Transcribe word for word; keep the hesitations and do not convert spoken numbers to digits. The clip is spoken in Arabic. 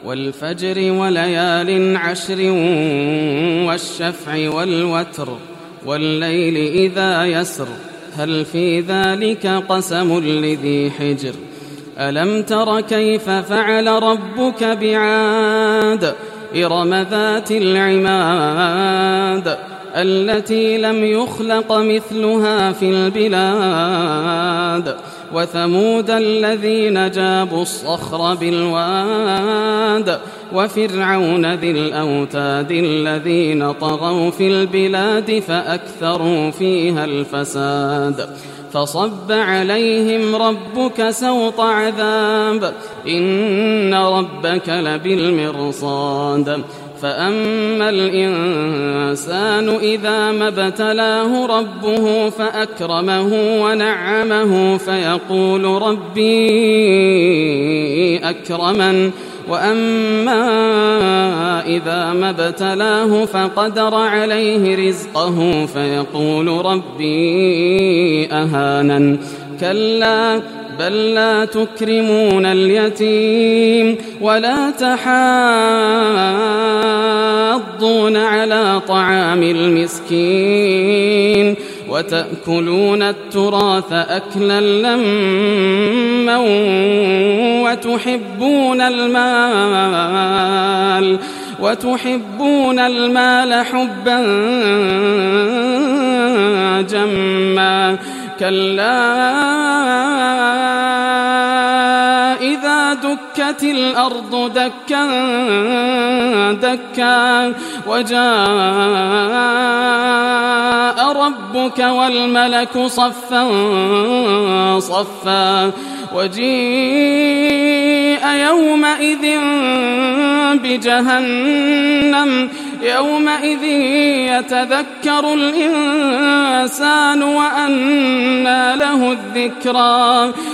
والفجر وليال عشر والشفع والوتر والليل إذا يسر هل في ذلك قسم لذي حجر ألم تر كيف فعل ربك بعاد إرم ذات العماد التي لم يخلق مثلها في البلاد وثمود الذين جابوا الصخر بالواد وفرعون ذي الأوتاد الذين طغوا في البلاد فأكثروا فيها الفساد فصب عليهم ربك سوط عذاب إن ربك لبالمرصاد فأما الإنسان إذا ما ابتلاه ربه فأكرمه ونعمه فيقول ربي أكرمن وأما إذا ما ابتلاه فقدر عليه رزقه فيقول ربي أهانن كلا بل لا تكرمون اليتيم ولا تحاضون على طعام المسكين وتأكلون التراث أكلا لما وتحبون المال وتحبون المال حبا جما كلا إذا دكت الأرض دكا دكا وجاء ربك والملك صفا صفا وجيء يومئذ بجهنم يومئذ يتذكر الإنسان وأنى له الذكرى